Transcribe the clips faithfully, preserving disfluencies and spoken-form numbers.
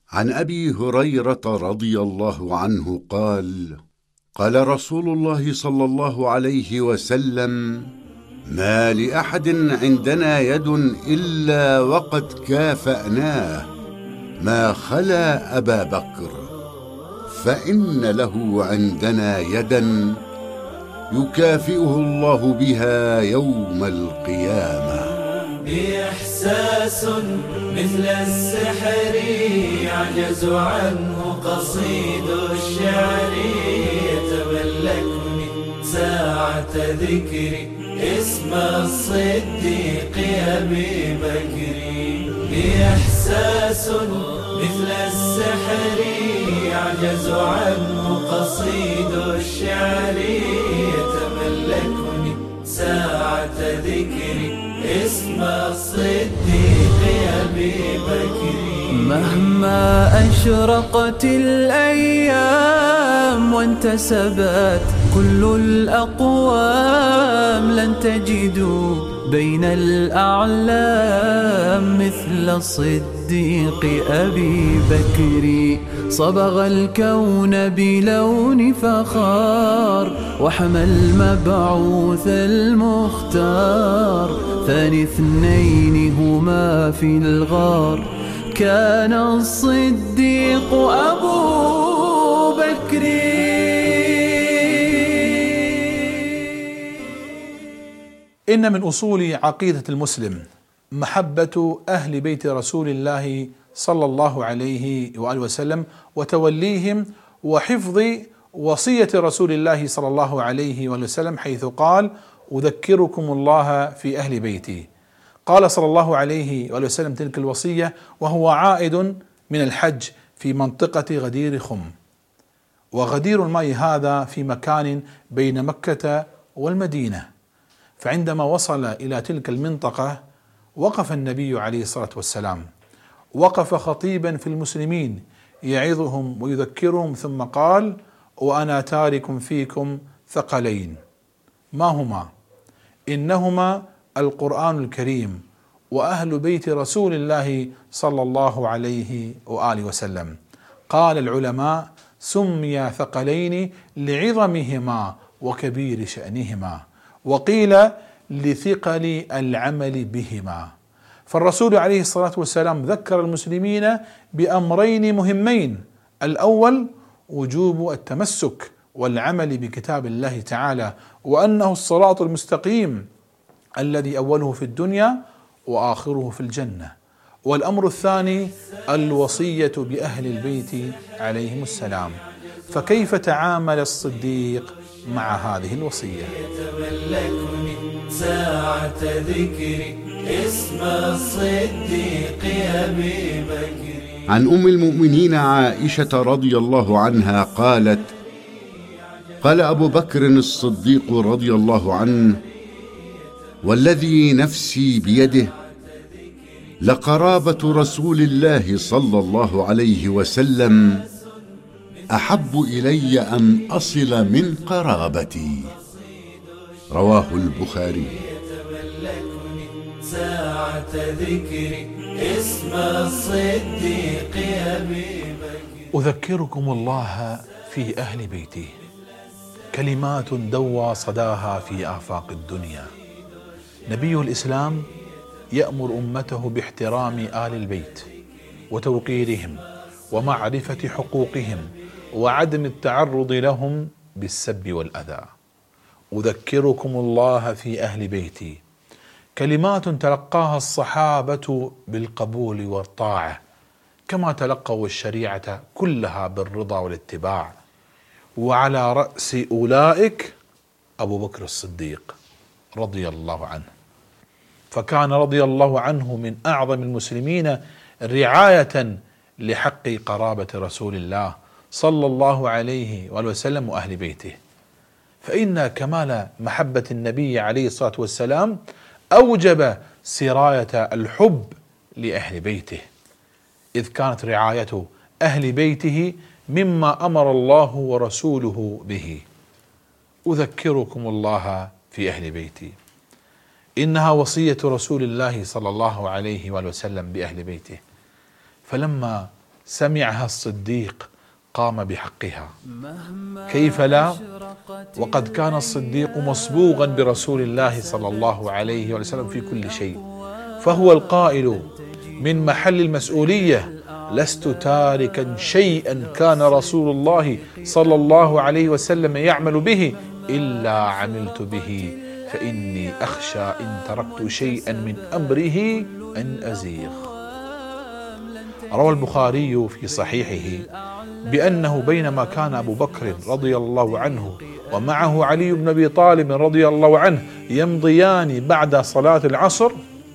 عن أبي هريرة رضي الله عنه قال: قال رسول الله صلى الله عليه وسلم: ما لأحد عندنا يد إلا وقد كافأناه ما خلا أبا بكر، فإن له عندنا يدا يكافئه الله بها يوم القيامة. بإحساس مثل السحر يعجز عنه قصيد الشعر، يتملكني ساعة ذكري اسم الصديق أبي بكر. بإحساس مثل السحر يعجز عنه قصيد الشعر، يتملكني ساعة ذكري اسم الصديق أبي بكر. مهما أشرقت الأيام وانتسبت كل الأقوام، لن تجدوا بين الأعلام مثل الصديق أبي بكر. صبغ الكون بلون فخار وحمى المبعوث المختار، ثاني اثنين هما في الغار كان الصديق أبو بكر. إن من أصول عقيدة المسلم محبة أهل بيت رسول الله صلى الله عليه وآله وسلم وتوليهم وحفظ وصية رسول الله صلى الله عليه وآله وسلم، حيث قال: أذكركم الله في أهل بيتي. قال صلى الله عليه وآله وسلم تلك الوصية وهو عائد من الحج في منطقة غدير خم، وغدير الماء هذا في مكان بين مكة والمدينة. فعندما وصل إلى تلك المنطقة وقف النبي عليه الصلاة والسلام، وقف خطيبا في المسلمين يعظهم ويذكرهم، ثم قال: وأنا تارك فيكم ثقلين، ما هما؟ إنهما القرآن الكريم وأهل بيت رسول الله صلى الله عليه وآله وسلم. قال العلماء: سمي ثقلين لعظمهما وكبير شأنهما، وقيل لثقل العمل بهما. فالرسول عليه الصلاة والسلام ذكر المسلمين بأمرين مهمين: الأول وجوب التمسك والعمل بكتاب الله تعالى، وأنه الصراط المستقيم الذي أوله في الدنيا وآخره في الجنة. والأمر الثاني الوصية بأهل البيت عليهم السلام. فكيف تعامل الصديق مع هذه الوصية؟ يتملكني ساعة ذكري اسم الصديق أبي بكر. عن أم المؤمنين عائشة رضي الله عنها قالت: قال أبو بكر الصديق رضي الله عنه: والذي نفسي بيده لقرابة رسول الله صلى الله عليه وسلم أحب إلي أن أصل من قرابتي. رواه البخاري. يتملكني ساعة ذكري اسم الصديق أبي بكر. أذكركم الله في أهل بيتي، كلمات دوى صداها في آفاق الدنيا. نبي الإسلام يأمر أمته باحترام آل البيت وتوقيرهم ومعرفة حقوقهم وعدم التعرض لهم بالسب والأذى. أذكركم الله في أهل بيتي، كلمات تلقاها الصحابة بالقبول والطاعة، كما تلقوا الشريعة كلها بالرضا والاتباع. وعلى رأس أولئك أبو بكر الصديق رضي الله عنه، فكان رضي الله عنه من أعظم المسلمين رعاية لحق قرابة رسول الله صلى الله عليه وآله وسلم وأهل بيته. فإن كمال محبة النبي عليه الصلاة والسلام أوجب سراية الحب لأهل بيته، إذ كانت رعاية أهل بيته مما أمر الله ورسوله به. أذكركم الله في أهل بيتي، إنها وصية رسول الله صلى الله عليه وآله وسلم بأهل بيته. فلما سمعها الصديق قام بحقها، كيف لا؟ وقد كان الصديق مصبوغا برسول الله صلى الله عليه وسلم في كل شيء، فهو القائل من محل المسؤولية: لست تاركا شيئا كان رسول الله صلى الله عليه وسلم يعمل به إلا عملت به، فإني أخشى إن تركت شيئا من أمره أن أزيغ. روى البخاري في صحيحه بأنه بينما كان أبو بكر رضي الله عنه ومعه علي بن أبي طالب رضي الله عنه يمضيان بعد صلاة العصر،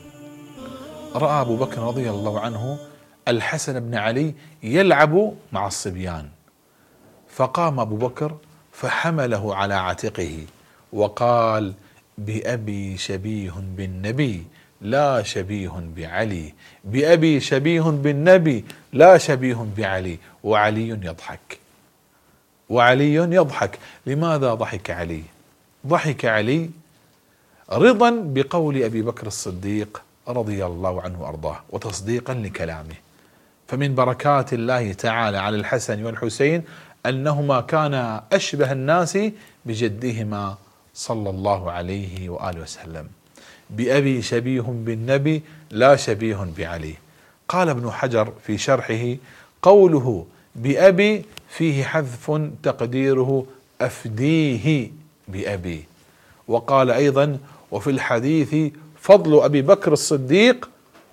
رأى أبو بكر رضي الله عنه الحسن بن علي يلعب مع الصبيان، فقام أبو بكر فحمله على عاتقه وقال: بأبي شبيه بالنبي لا شبيه بعلي، بأبي شبيه بالنبي لا شبيه بعلي. وعلي يضحك، وعلي يضحك. لماذا ضحك علي؟ ضحك علي رضا بقول أبي بكر الصديق رضي الله عنه وأرضاه وتصديقا لكلامه. فمن بركات الله تعالى على الحسن والحسين أنهما كانا أشبه الناس بجدهما صلى الله عليه وآله وسلم. بأبي شبيه بالنبي لا شبيه بعلي. قال ابن حجر في شرحه: قوله بأبي فيه حذف تقديره أفديه بأبي. وقال أيضا: وفي الحديث فضل أبي بكر الصديق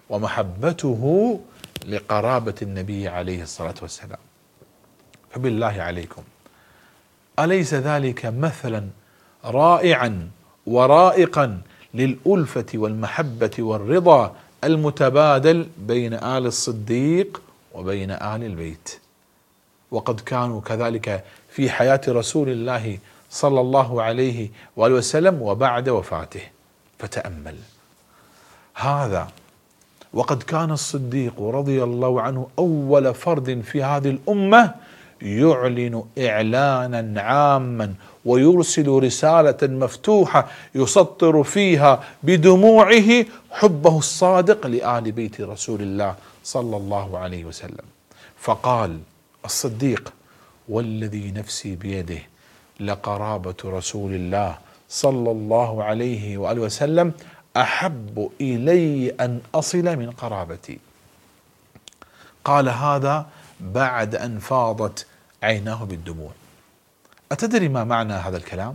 ومحبته لقرابة النبي عليه الصلاة والسلام. فبالله عليكم، أليس ذلك مثلا رائعا ورائقا للألفة والمحبة والرضا المتبادل بين آل الصديق وبين آل البيت؟ وقد كانوا كذلك في حياة رسول الله صلى الله عليه وآله وسلم وبعد وفاته. فتأمل هذا، وقد كان الصديق رضي الله عنه أول فرد في هذه الأمة يعلن إعلانا عاما ويرسل رسالة مفتوحة يسطر فيها بدموعه حبه الصادق لآل بيت رسول الله صلى الله عليه وسلم. فقال الصديق: والذي نفسي بيده لقرابة رسول الله صلى الله عليه وآله وسلم أحب إلي أن أصل من قرابتي. قال هذا بعد أن فاضت عيناه بالدموع. أتدري ما معنى هذا الكلام؟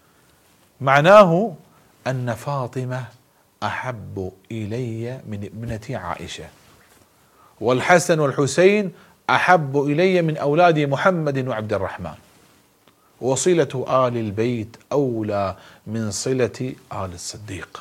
معناه أن فاطمة أحب إلي من ابنتي عائشة، والحسن والحسين أحب إلي من أولاد محمد وعبد الرحمن، وصلة آل البيت أولى من صلة آل الصديق.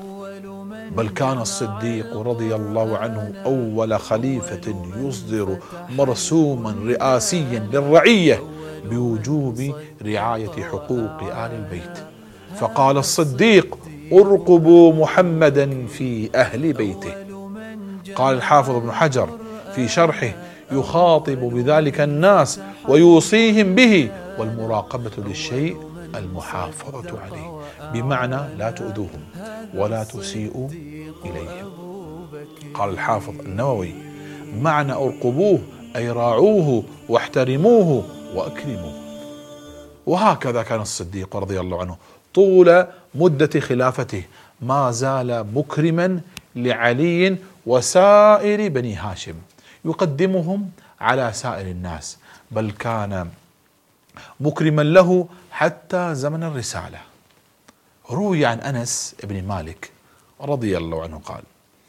بل كان الصديق رضي الله عنه أول خليفة يصدر مرسوما رئاسيا للرعية بوجوب رعاية حقوق آل البيت. فقال الصديق: ارقبوا محمدا في أهل بيته. قال الحافظ ابن حجر في شرحه: يخاطب بذلك الناس ويوصيهم به، والمراقبة للشيء المحافظة عليه، بمعنى لا تؤذوهم ولا تسيئوا إليهم. قال الحافظ النووي: معنى ارقبوه أي راعوه واحترموه وأكرموه. وهكذا كان الصديق رضي الله عنه طول مدة خلافته ما زال مكرما لعلي وسائر بني هاشم، يقدمهم على سائر الناس، بل كان مكرما له حتى زمن الرسالة. روي عن أنس بن مالك رضي الله عنه قال: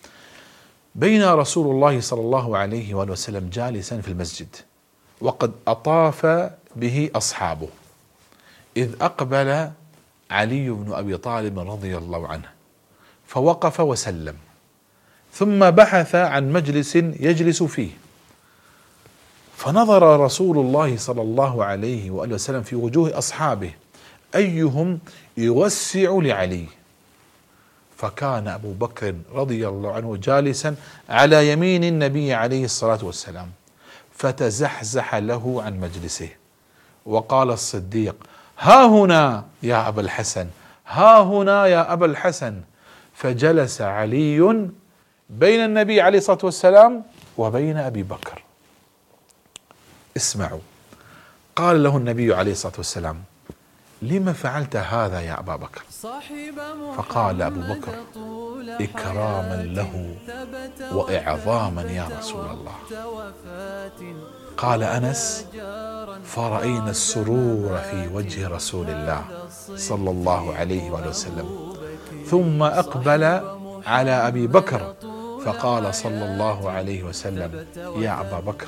بين رسول الله صلى الله عليه وآله وسلم جالسا في المسجد وقد أطاف به أصحابه، إذ أقبل علي بن أبي طالب رضي الله عنه فوقف وسلم، ثم بحث عن مجلس يجلس فيه، فنظر رسول الله صلى الله عليه وآله وسلم في وجوه أصحابه أيهم يوسع لعلي، فكان أبو بكر رضي الله عنه جالسا على يمين النبي عليه الصلاة والسلام، فتزحزح له عن مجلسه، وقال الصديق: ها هنا يا أبا الحسن، ها هنا يا أبا الحسن. فجلس علي بين النبي عليه الصلاة والسلام وبين أبي بكر. اسمعوا. قال له النبي عليه الصلاة والسلام: لما فعلت هذا يا أبا بكر؟ فقال أبو بكر: إكراما له وإعظاما يا رسول الله. قال أنس: فرأينا السرور في وجه رسول الله صلى الله عليه وآله وسلم، ثم أقبل على أبي بكر فقال صلى الله عليه وسلم: يا أبا بكر،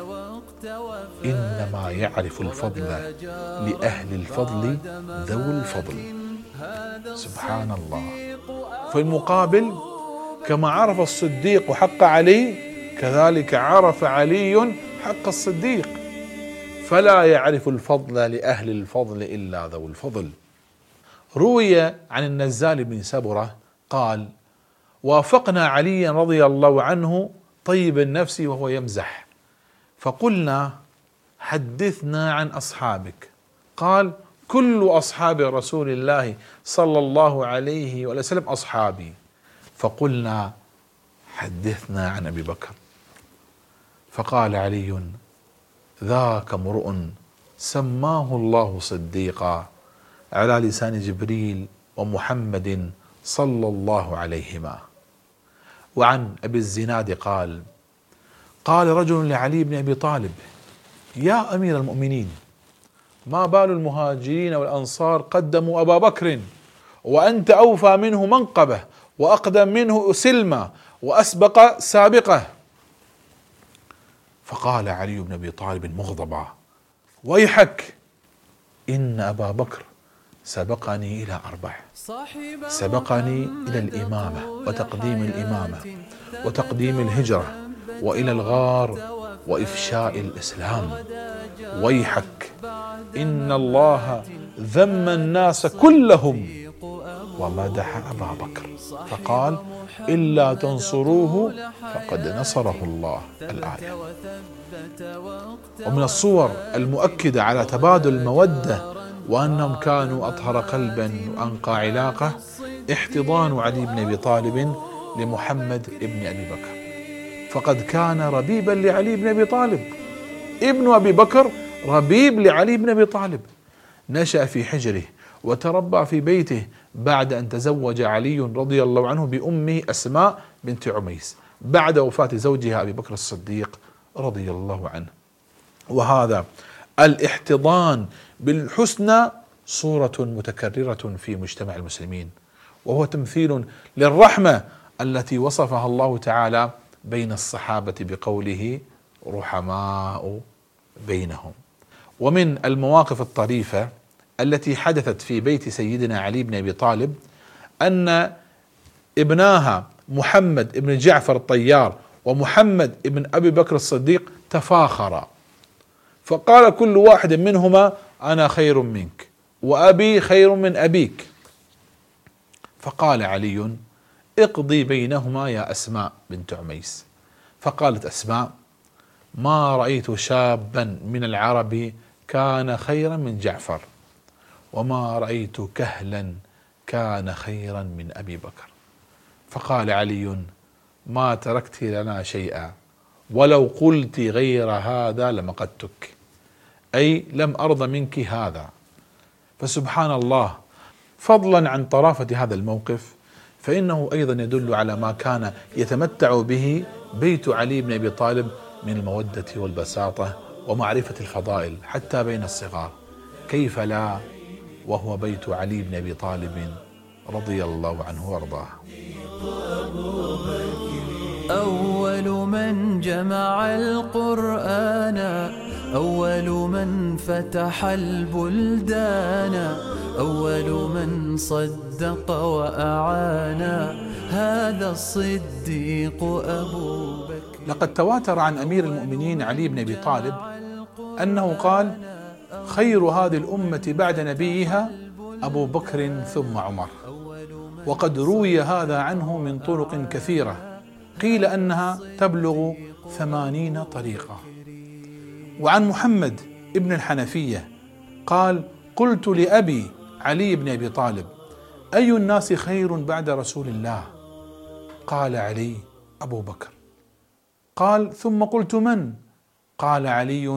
إنما يعرف الفضل لأهل الفضل ذو الفضل. سبحان الله. في المقابل كما عرف الصديق حق علي، كذلك عرف علي حق الصديق، فلا يعرف الفضل لأهل الفضل إلا ذو الفضل. روي عن النزال بن سبرة قال: وافقنا عليا رضي الله عنه طيب النفس وهو يمزح، فقلنا: حدثنا عن أصحابك. قال: كل أصحاب رسول الله صلى الله عليه وسلم أصحابي. فقلنا: حدثنا عن أبي بكر. فقال علي: ذاك امرؤ سماه الله صديقا على لسان جبريل ومحمد صلى الله عليهما. وعن أبي الزناد قال: قال رجل لعلي بن أبي طالب: يا أمير المؤمنين، ما بال المهاجرين والأنصار قدموا أبا بكر وأنت أوفى منه منقبة وأقدم منه سلمة وأسبق سابقة؟ فقال علي بن أبي طالب مغضبا: ويحك، إن أبا بكر سبقني إلى أربع: سبقني إلى الإمامة وتقديم الإمامة وتقديم الهجرة وإلى الغار وإفشاء الإسلام. ويحك، إن الله ذم الناس كلهم ومدح أبا بكر فقال: إلا تنصروه فقد نصره الله. الآية. ومن الصور المؤكدة على تبادل المودة وأنهم كانوا أطهر قلبا وأنقى علاقة احتضان علي بن أبي طالب لمحمد بن أبي بكر، فقد كان ربيبا لعلي بن أبي طالب. ابن أبي بكر ربيب لعلي بن أبي طالب، نشأ في حجره وتربى في بيته بعد أن تزوج علي رضي الله عنه بأمه أسماء بنت عميس بعد وفاة زوجها أبي بكر الصديق رضي الله عنه. وهذا الاحتضان بالحسنى صورة متكررة في مجتمع المسلمين، وهو تمثيل للرحمة التي وصفها الله تعالى بين الصحابة بقوله: رحماء بينهم. ومن المواقف الطريفة التي حدثت في بيت سيدنا علي بن أبي طالب أن ابناها محمد بن جعفر الطيار ومحمد بن أبي بكر الصديق تفاخرا، فقال كل واحد منهما: أنا خير منك وأبي خير من أبيك. فقال علي: اقضي بينهما يا أسماء بنت عميس. فقالت أسماء: ما رأيت شابا من العرب كان خيرا من جعفر، وما رأيت كهلا كان خيرا من أبي بكر. فقال علي: ما تركت لنا شيئا، ولو قلت غير هذا لمقتك، أي لم أرض منك هذا. فسبحان الله، فضلا عن طرافة هذا الموقف فإنه أيضا يدل على ما كان يتمتع به بيت علي بن أبي طالب من المودة والبساطة ومعرفة الفضائل حتى بين الصغار. كيف لا وهو بيت علي بن أبي طالب رضي الله عنه وارضاه. أول من جمع القرآن، أول من فتح البلدان، أول من صدق وأعان، هذا الصديق أبو بكر. لقد تواتر عن أمير المؤمنين علي بن أبي طالب أنه قال: خير هذه الأمة بعد نبيها أبو بكر ثم عمر. وقد روي هذا عنه من طرق كثيرة، قيل أنها تبلغ ثمانين طريقة. وعن محمد ابن الحنفية قال: قلت لأبي علي بن أبي طالب: أي الناس خير بعد رسول الله؟ قال علي: أبو بكر. قال: ثم قلت من؟ قال علي: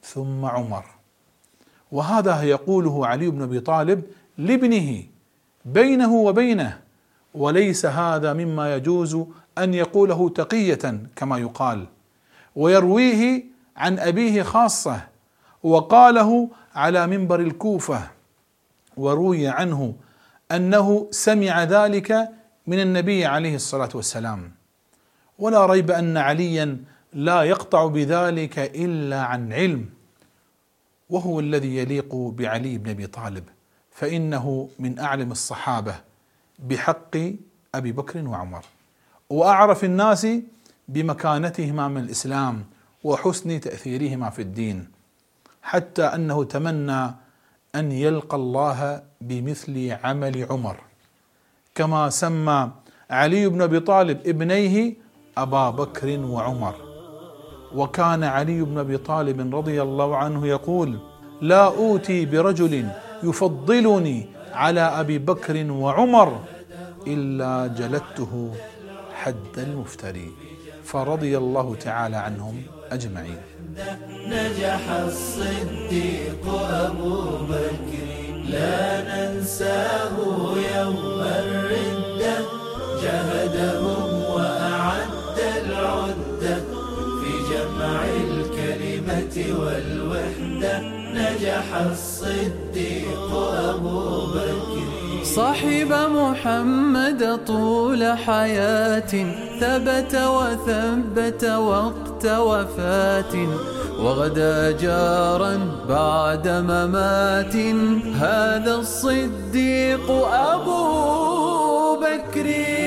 ثم عمر. وهذا يقوله علي بن أبي طالب لابنه بينه وبينه، وليس هذا مما يجوز أن يقوله تقية كما يقال، ويرويه عن أبيه خاصة، وقاله على منبر الكوفة، وروي عنه أنه سمع ذلك من النبي عليه الصلاة والسلام. ولا ريب أن عليا لا يقطع بذلك إلا عن علم، وهو الذي يليق بعلي بن أبي طالب، فإنه من أعلم الصحابة بحق أبي بكر وعمر، وأعرف الناس بمكانتهما من الإسلام وحسن تأثيرهما في الدين، حتى أنه تمنى أن يلقى الله بمثل عمل عمر، كما سمى علي بن أبي طالب ابنيه أبا بكر وعمر. وكان علي بن أبي طالب رضي الله عنه يقول: لا أوتي برجل يفضلني على أبي بكر وعمر إلا جلدته حد المفتري، فرضي الله تعالى عنهم أجمعين. نجح الصديق أبو بكر لا ننساه يوم الردة، جهدهم وأعد العدة في جمع الكلمة والوحدة. نجح الصديق أبو بكر صاحب محمد طول حياة، ثبت وثبت وقت وفاة، وغدا جارا بعد ممات. هذا الصديق أبو بكر.